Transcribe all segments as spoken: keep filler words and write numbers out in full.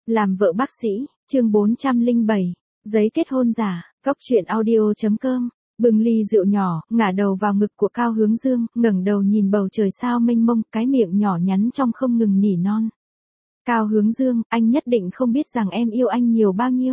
Làm vợ bác sĩ, chương bốn trăm lẻ bảy, giấy kết hôn giả, Cóc truyện audio.com, bưng ly rượu nhỏ, ngả đầu vào ngực của Cao Hướng Dương, ngẩng đầu nhìn bầu trời sao mênh mông, cái miệng nhỏ nhắn trong không ngừng nỉ non. Cao Hướng Dương, anh nhất định không biết rằng em yêu anh nhiều bao nhiêu.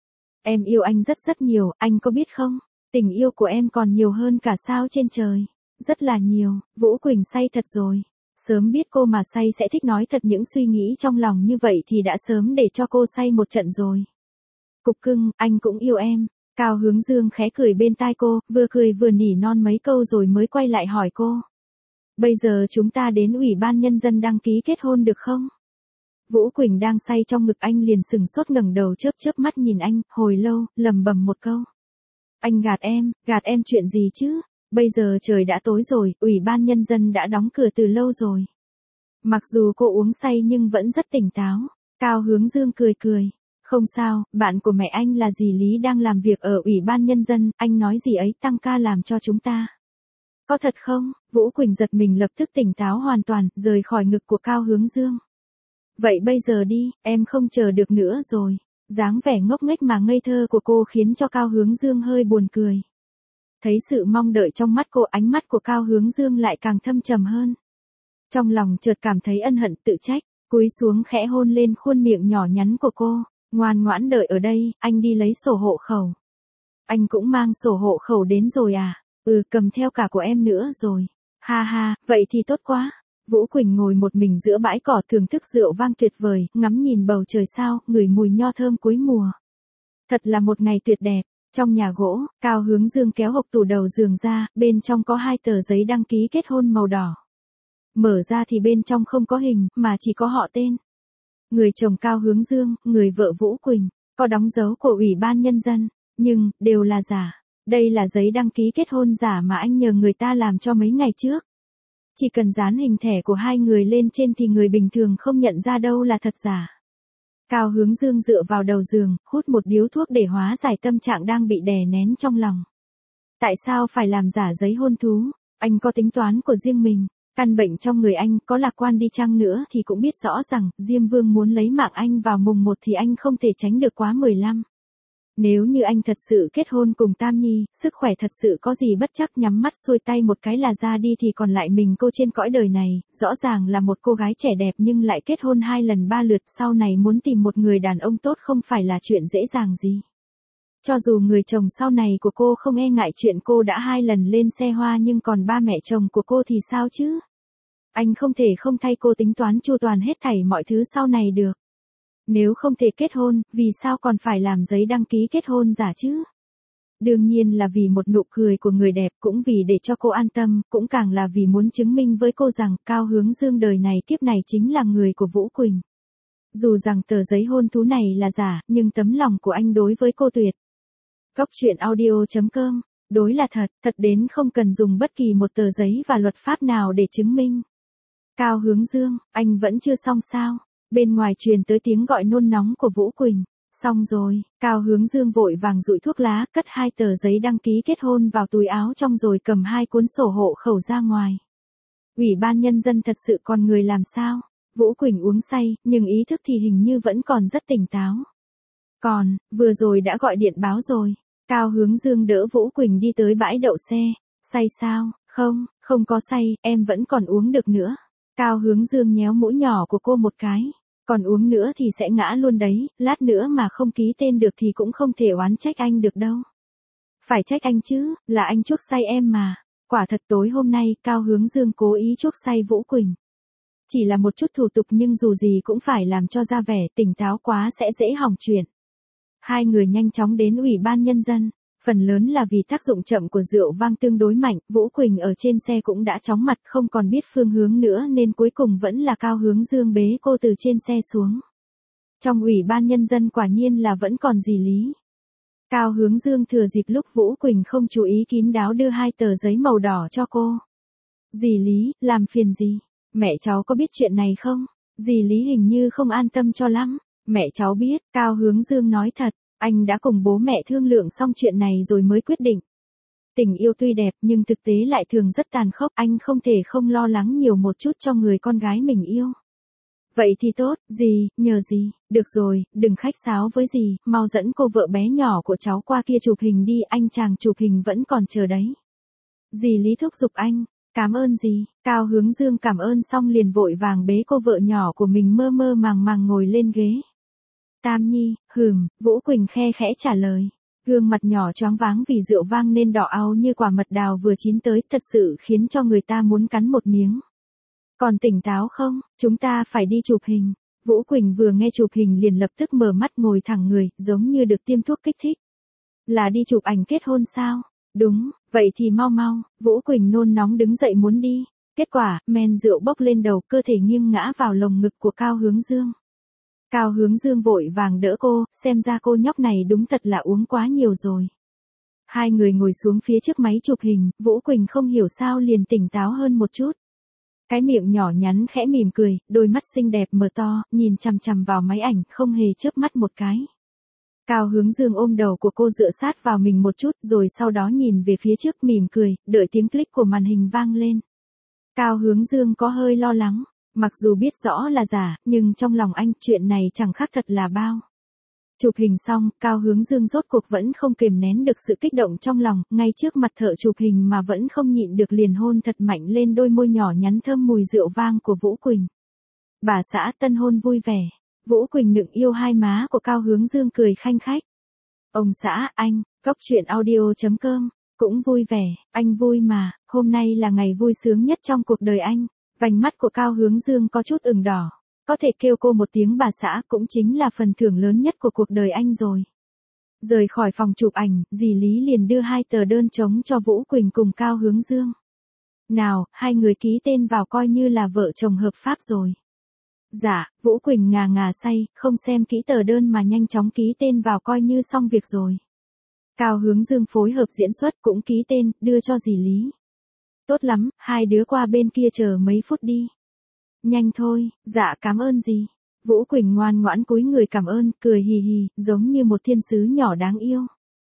Em yêu anh rất rất nhiều, anh có biết không? Tình yêu của em còn nhiều hơn cả sao trên trời. Rất là nhiều, Vũ Quỳnh say thật rồi. Sớm biết cô mà say sẽ thích nói thật những suy nghĩ trong lòng như vậy thì đã sớm để cho cô say một trận rồi. Cục cưng, anh cũng yêu em. Cao Hướng Dương khẽ cười bên tai cô, vừa cười vừa nỉ non mấy câu rồi mới quay lại hỏi cô. Bây giờ chúng ta đến Ủy ban Nhân dân đăng ký kết hôn được không? Vũ Quỳnh đang say trong ngực anh liền sừng sốt ngẩng đầu chớp chớp mắt nhìn anh, hồi lâu, lầm bầm một câu. Anh gạt em, gạt em chuyện gì chứ? Bây giờ trời đã tối rồi, Ủy ban Nhân dân đã đóng cửa từ lâu rồi. Mặc dù cô uống say nhưng vẫn rất tỉnh táo. Cao Hướng Dương cười cười. Không sao, bạn của mẹ anh là dì Lý đang làm việc ở Ủy ban Nhân dân, anh nói gì ấy tăng ca làm cho chúng ta. Có thật không? Vũ Quỳnh giật mình lập tức tỉnh táo hoàn toàn, rời khỏi ngực của Cao Hướng Dương. Vậy bây giờ đi, em không chờ được nữa rồi. Dáng vẻ ngốc nghếch mà ngây thơ của cô khiến cho Cao Hướng Dương hơi buồn cười. Thấy sự mong đợi trong mắt cô, ánh mắt của Cao Hướng Dương lại càng thâm trầm hơn. Trong lòng chợt cảm thấy ân hận tự trách, cúi xuống khẽ hôn lên khuôn miệng nhỏ nhắn của cô. Ngoan ngoãn đợi ở đây, anh đi lấy sổ hộ khẩu. Anh cũng mang sổ hộ khẩu đến rồi à? Ừ, cầm theo cả của em nữa rồi. Ha ha, vậy thì tốt quá. Vũ Quỳnh ngồi một mình giữa bãi cỏ thưởng thức rượu vang tuyệt vời, ngắm nhìn bầu trời sao, ngửi mùi nho thơm cuối mùa. Thật là một ngày tuyệt đẹp. Trong nhà gỗ, Cao Hướng Dương kéo hộc tủ đầu giường ra, bên trong có hai tờ giấy đăng ký kết hôn màu đỏ. Mở ra thì bên trong không có hình, mà chỉ có họ tên. Người chồng Cao Hướng Dương, người vợ Vũ Quỳnh, có đóng dấu của Ủy ban Nhân dân, nhưng, đều là giả. Đây là giấy đăng ký kết hôn giả mà anh nhờ người ta làm cho mấy ngày trước. Chỉ cần dán hình thẻ của hai người lên trên thì người bình thường không nhận ra đâu là thật giả. Cao Hướng Dương dựa vào đầu giường, hút một điếu thuốc để hóa giải tâm trạng đang bị đè nén trong lòng. Tại sao phải làm giả giấy hôn thú? Anh có tính toán của riêng mình. Căn bệnh trong người anh có lạc quan đi chăng nữa thì cũng biết rõ rằng Diêm Vương muốn lấy mạng anh vào mùng một thì anh không thể tránh được quá mười lăm. Nếu như anh thật sự kết hôn cùng Tam Nhi, sức khỏe thật sự có gì bất chắc nhắm mắt xuôi tay một cái là ra đi thì còn lại mình cô trên cõi đời này, rõ ràng là một cô gái trẻ đẹp nhưng lại kết hôn hai lần ba lượt, sau này muốn tìm một người đàn ông tốt không phải là chuyện dễ dàng gì. Cho dù người chồng sau này của cô không e ngại chuyện cô đã hai lần lên xe hoa nhưng còn ba mẹ chồng của cô thì sao chứ? Anh không thể không thay cô tính toán chu toàn hết thảy mọi thứ sau này được. Nếu không thể kết hôn, vì sao còn phải làm giấy đăng ký kết hôn giả chứ? Đương nhiên là vì một nụ cười của người đẹp, cũng vì để cho cô an tâm, cũng càng là vì muốn chứng minh với cô rằng Cao Hướng Dương đời này kiếp này chính là người của Vũ Quỳnh. Dù rằng tờ giấy hôn thú này là giả, nhưng tấm lòng của anh đối với cô tuyệt. Cóc truyện audio.com, đối là thật, thật đến không cần dùng bất kỳ một tờ giấy và luật pháp nào để chứng minh. Cao Hướng Dương, anh vẫn chưa xong sao? Bên ngoài truyền tới tiếng gọi nôn nóng của Vũ Quỳnh. Xong rồi, Cao Hướng Dương vội vàng dụi thuốc lá, cất hai tờ giấy đăng ký kết hôn vào túi áo trong rồi cầm hai cuốn sổ hộ khẩu ra ngoài. Ủy ban Nhân dân thật sự còn người làm sao? Vũ Quỳnh uống say, nhưng ý thức thì hình như vẫn còn rất tỉnh táo. Còn, vừa rồi đã gọi điện báo rồi. Cao Hướng Dương đỡ Vũ Quỳnh đi tới bãi đậu xe. Say sao? Không, không có say, em vẫn còn uống được nữa. Cao Hướng Dương nhéo mũi nhỏ của cô một cái. Còn uống nữa thì sẽ ngã luôn đấy, lát nữa mà không ký tên được thì cũng không thể oán trách anh được đâu. Phải trách anh chứ, là anh chuốc say em mà. Quả thật tối hôm nay, Cao Hướng Dương cố ý chuốc say Vũ Quỳnh. Chỉ là một chút thủ tục nhưng dù gì cũng phải làm cho ra vẻ, tỉnh táo quá sẽ dễ hỏng chuyện. Hai người nhanh chóng đến Ủy ban Nhân dân. Phần lớn là vì tác dụng chậm của rượu vang tương đối mạnh, Vũ Quỳnh ở trên xe cũng đã chóng mặt không còn biết phương hướng nữa nên cuối cùng vẫn là Cao Hướng Dương bế cô từ trên xe xuống. Trong Ủy ban Nhân dân quả nhiên là vẫn còn dì Lý. Cao Hướng Dương thừa dịp lúc Vũ Quỳnh không chú ý kín đáo đưa hai tờ giấy màu đỏ cho cô. Dì Lý, làm phiền gì? Mẹ cháu có biết chuyện này không? Dì Lý hình như không an tâm cho lắm. Mẹ cháu biết, Cao Hướng Dương nói thật. Anh đã cùng bố mẹ thương lượng xong chuyện này rồi mới quyết định. Tình yêu tuy đẹp nhưng thực tế lại thường rất tàn khốc, anh không thể không lo lắng nhiều một chút cho người con gái mình yêu. Vậy thì tốt, dì, nhờ dì, được rồi, đừng khách sáo với dì, mau dẫn cô vợ bé nhỏ của cháu qua kia chụp hình đi, anh chàng chụp hình vẫn còn chờ đấy. Dì Lý thúc giục anh, cảm ơn dì, Cao Hướng Dương cảm ơn xong liền vội vàng bế cô vợ nhỏ của mình mơ mơ màng màng ngồi lên ghế. Tam Nhi, hừm, Vũ Quỳnh khe khẽ trả lời. Gương mặt nhỏ choáng váng vì rượu vang nên đỏ au như quả mật đào vừa chín tới, thật sự khiến cho người ta muốn cắn một miếng. Còn tỉnh táo không, chúng ta phải đi chụp hình. Vũ Quỳnh vừa nghe chụp hình liền lập tức mở mắt ngồi thẳng người, giống như được tiêm thuốc kích thích. Là đi chụp ảnh kết hôn sao? Đúng, vậy thì mau mau, Vũ Quỳnh nôn nóng đứng dậy muốn đi. Kết quả, men rượu bốc lên đầu, cơ thể nghiêng ngã vào lồng ngực của Cao Hướng Dương. Cao Hướng Dương vội vàng đỡ cô, xem ra cô nhóc này đúng thật là uống quá nhiều rồi. Hai người ngồi xuống phía trước máy chụp hình, Vũ Quỳnh không hiểu sao liền tỉnh táo hơn một chút. Cái miệng nhỏ nhắn khẽ mỉm cười, đôi mắt xinh đẹp mở to, nhìn chằm chằm vào máy ảnh, không hề chớp mắt một cái. Cao Hướng Dương ôm đầu của cô dựa sát vào mình một chút, rồi sau đó nhìn về phía trước mỉm cười, đợi tiếng click của màn hình vang lên. Cao Hướng Dương có hơi lo lắng, mặc dù biết rõ là giả, nhưng trong lòng anh chuyện này chẳng khác thật là bao. Chụp hình xong, Cao Hướng Dương rốt cuộc vẫn không kiềm nén được sự kích động trong lòng, ngay trước mặt thợ chụp hình mà vẫn không nhịn được liền hôn thật mạnh lên đôi môi nhỏ nhắn thơm mùi rượu vang của Vũ Quỳnh. Bà xã tân hôn vui vẻ, Vũ Quỳnh nựng yêu hai má của Cao Hướng Dương cười khanh khách. Ông xã, anh, Cóc Truyện Audio chấm com, cũng vui vẻ, anh vui mà, hôm nay là ngày vui sướng nhất trong cuộc đời anh. Vành mắt của Cao Hướng Dương có chút ửng đỏ. Có thể kêu cô một tiếng bà xã cũng chính là phần thưởng lớn nhất của cuộc đời anh rồi. Rời khỏi phòng chụp ảnh, dì Lý liền đưa hai tờ đơn trống cho Vũ Quỳnh cùng Cao Hướng Dương. Nào, hai người ký tên vào coi như là vợ chồng hợp pháp rồi. Dạ, Vũ Quỳnh ngà ngà say, không xem kỹ tờ đơn mà nhanh chóng ký tên vào coi như xong việc rồi. Cao Hướng Dương phối hợp diễn xuất cũng ký tên, đưa cho dì Lý. Tốt lắm, hai đứa qua bên kia chờ mấy phút đi. Nhanh thôi, dạ cảm ơn dì. Vũ Quỳnh ngoan ngoãn cúi người cảm ơn, cười hì hì, giống như một thiên sứ nhỏ đáng yêu.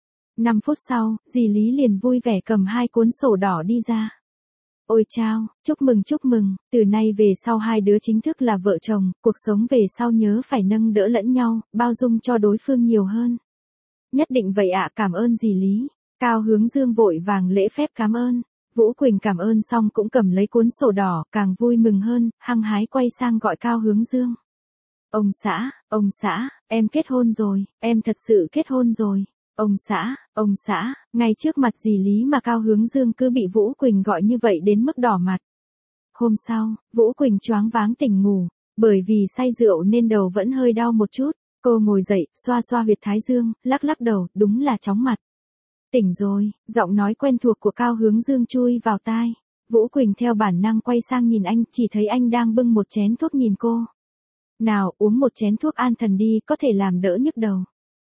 Năm phút sau, dì Lý liền vui vẻ cầm hai cuốn sổ đỏ đi ra. Ôi chao, chúc mừng chúc mừng, từ nay về sau hai đứa chính thức là vợ chồng, cuộc sống về sau nhớ phải nâng đỡ lẫn nhau, bao dung cho đối phương nhiều hơn. Nhất định vậy ạ, cảm ơn dì Lý. Cao Hướng Dương vội vàng lễ phép cảm ơn. Vũ Quỳnh cảm ơn xong cũng cầm lấy cuốn sổ đỏ, càng vui mừng hơn, hăng hái quay sang gọi Cao Hướng Dương. Ông xã, ông xã, em kết hôn rồi, em thật sự kết hôn rồi. Ông xã, ông xã, ngay trước mặt dì Lý mà Cao Hướng Dương cứ bị Vũ Quỳnh gọi như vậy đến mức đỏ mặt. Hôm sau, Vũ Quỳnh choáng váng tỉnh ngủ, bởi vì say rượu nên đầu vẫn hơi đau một chút. Cô ngồi dậy, xoa xoa huyệt thái dương, lắc lắc đầu, đúng là chóng mặt. Tỉnh rồi, giọng nói quen thuộc của Cao Hướng Dương chui vào tai. Vũ Quỳnh theo bản năng quay sang nhìn anh, chỉ thấy anh đang bưng một chén thuốc nhìn cô. Nào, uống một chén thuốc an thần đi, có thể làm đỡ nhức đầu.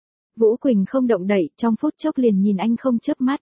Vũ Quỳnh không động đậy, trong phút chốc liền nhìn anh không chớp mắt.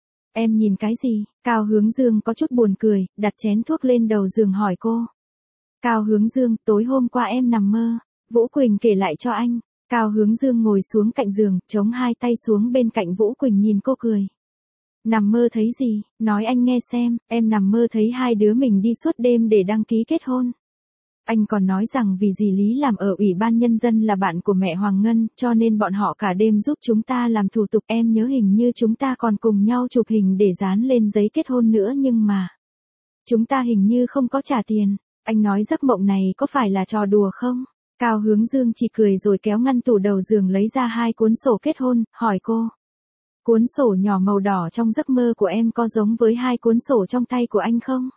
Em nhìn cái gì? Cao Hướng Dương có chút buồn cười, đặt chén thuốc lên đầu giường hỏi cô. Cao Hướng Dương, tối hôm qua em nằm mơ. Vũ Quỳnh kể lại cho anh. Cao Hướng Dương ngồi xuống cạnh giường, chống hai tay xuống bên cạnh Vũ Quỳnh nhìn cô cười. Nằm mơ thấy gì, nói anh nghe xem, em nằm mơ thấy hai đứa mình đi suốt đêm để đăng ký kết hôn. Anh còn nói rằng vì dì Lý làm ở Ủy ban Nhân dân là bạn của mẹ Hoàng Ngân, cho nên bọn họ cả đêm giúp chúng ta làm thủ tục. Em nhớ hình như chúng ta còn cùng nhau chụp hình để dán lên giấy kết hôn nữa nhưng mà chúng ta hình như không có trả tiền. Anh nói giấc mộng này có phải là trò đùa không? Cao Hướng Dương chỉ cười rồi kéo ngăn tủ đầu giường lấy ra hai cuốn sổ kết hôn, hỏi cô. Cuốn sổ nhỏ màu đỏ trong giấc mơ của em có giống với hai cuốn sổ trong tay của anh không?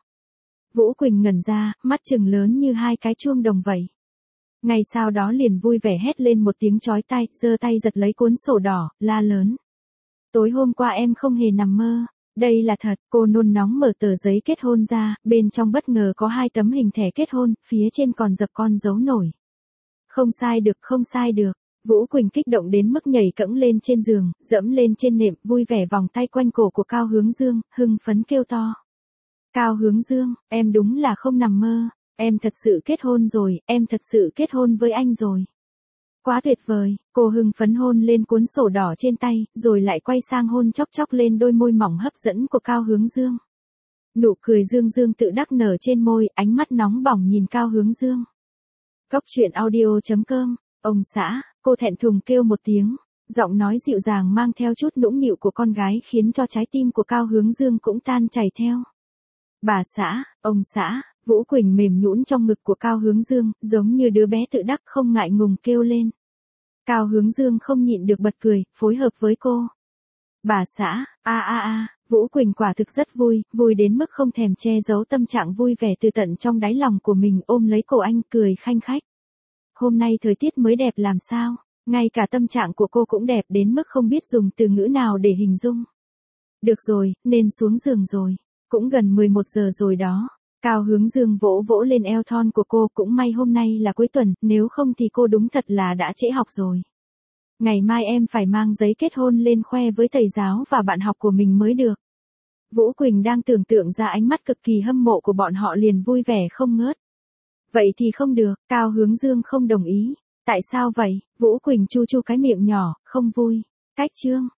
Vũ Quỳnh ngẩn ra, mắt trừng lớn như hai cái chuông đồng vậy. Ngay sau đó liền vui vẻ hét lên một tiếng chói tai, giơ tay giật lấy cuốn sổ đỏ, la lớn. Tối hôm qua em không hề nằm mơ. Đây là thật, cô nôn nóng mở tờ giấy kết hôn ra, bên trong bất ngờ có hai tấm hình thẻ kết hôn, phía trên còn dập con dấu nổi. Không sai được, không sai được. Vũ Quỳnh kích động đến mức nhảy cẫng lên trên giường, dẫm lên trên nệm, vui vẻ vòng tay quanh cổ của Cao Hướng Dương, hưng phấn kêu to. Cao Hướng Dương, em đúng là không nằm mơ, em thật sự kết hôn rồi, em thật sự kết hôn với anh rồi. Quá tuyệt vời, cô hưng phấn hôn lên cuốn sổ đỏ trên tay, rồi lại quay sang hôn chóc chóc lên đôi môi mỏng hấp dẫn của Cao Hướng Dương. Nụ cười Dương Dương tự đắc nở trên môi, ánh mắt nóng bỏng nhìn Cao Hướng Dương. Cóc truyện audio chấm com, ông xã, cô thẹn thùng kêu một tiếng, giọng nói dịu dàng mang theo chút nũng nịu của con gái khiến cho trái tim của Cao Hướng Dương cũng tan chảy theo. Bà xã, ông xã, Vũ Quỳnh mềm nhũn trong ngực của Cao Hướng Dương, giống như đứa bé tự đắc không ngại ngùng kêu lên. Cao Hướng Dương không nhịn được bật cười, phối hợp với cô. Bà xã, a a a, Vũ Quỳnh quả thực rất vui, vui đến mức không thèm che giấu tâm trạng vui vẻ từ tận trong đáy lòng của mình, ôm lấy cổ anh cười khanh khách. Hôm nay thời tiết mới đẹp làm sao, ngay cả tâm trạng của cô cũng đẹp đến mức không biết dùng từ ngữ nào để hình dung. Được rồi, nên xuống giường rồi, cũng gần mười một giờ rồi đó. Cao Hướng Dương vỗ vỗ lên eo thon của cô, cũng may hôm nay là cuối tuần, nếu không thì cô đúng thật là đã trễ học rồi. Ngày mai em phải mang giấy kết hôn lên khoe với thầy giáo và bạn học của mình mới được. Vũ Quỳnh đang tưởng tượng ra ánh mắt cực kỳ hâm mộ của bọn họ liền vui vẻ không ngớt. Vậy thì không được, Cao Hướng Dương không đồng ý. Tại sao vậy? Vũ Quỳnh chu chu cái miệng nhỏ, không vui. Cách chương.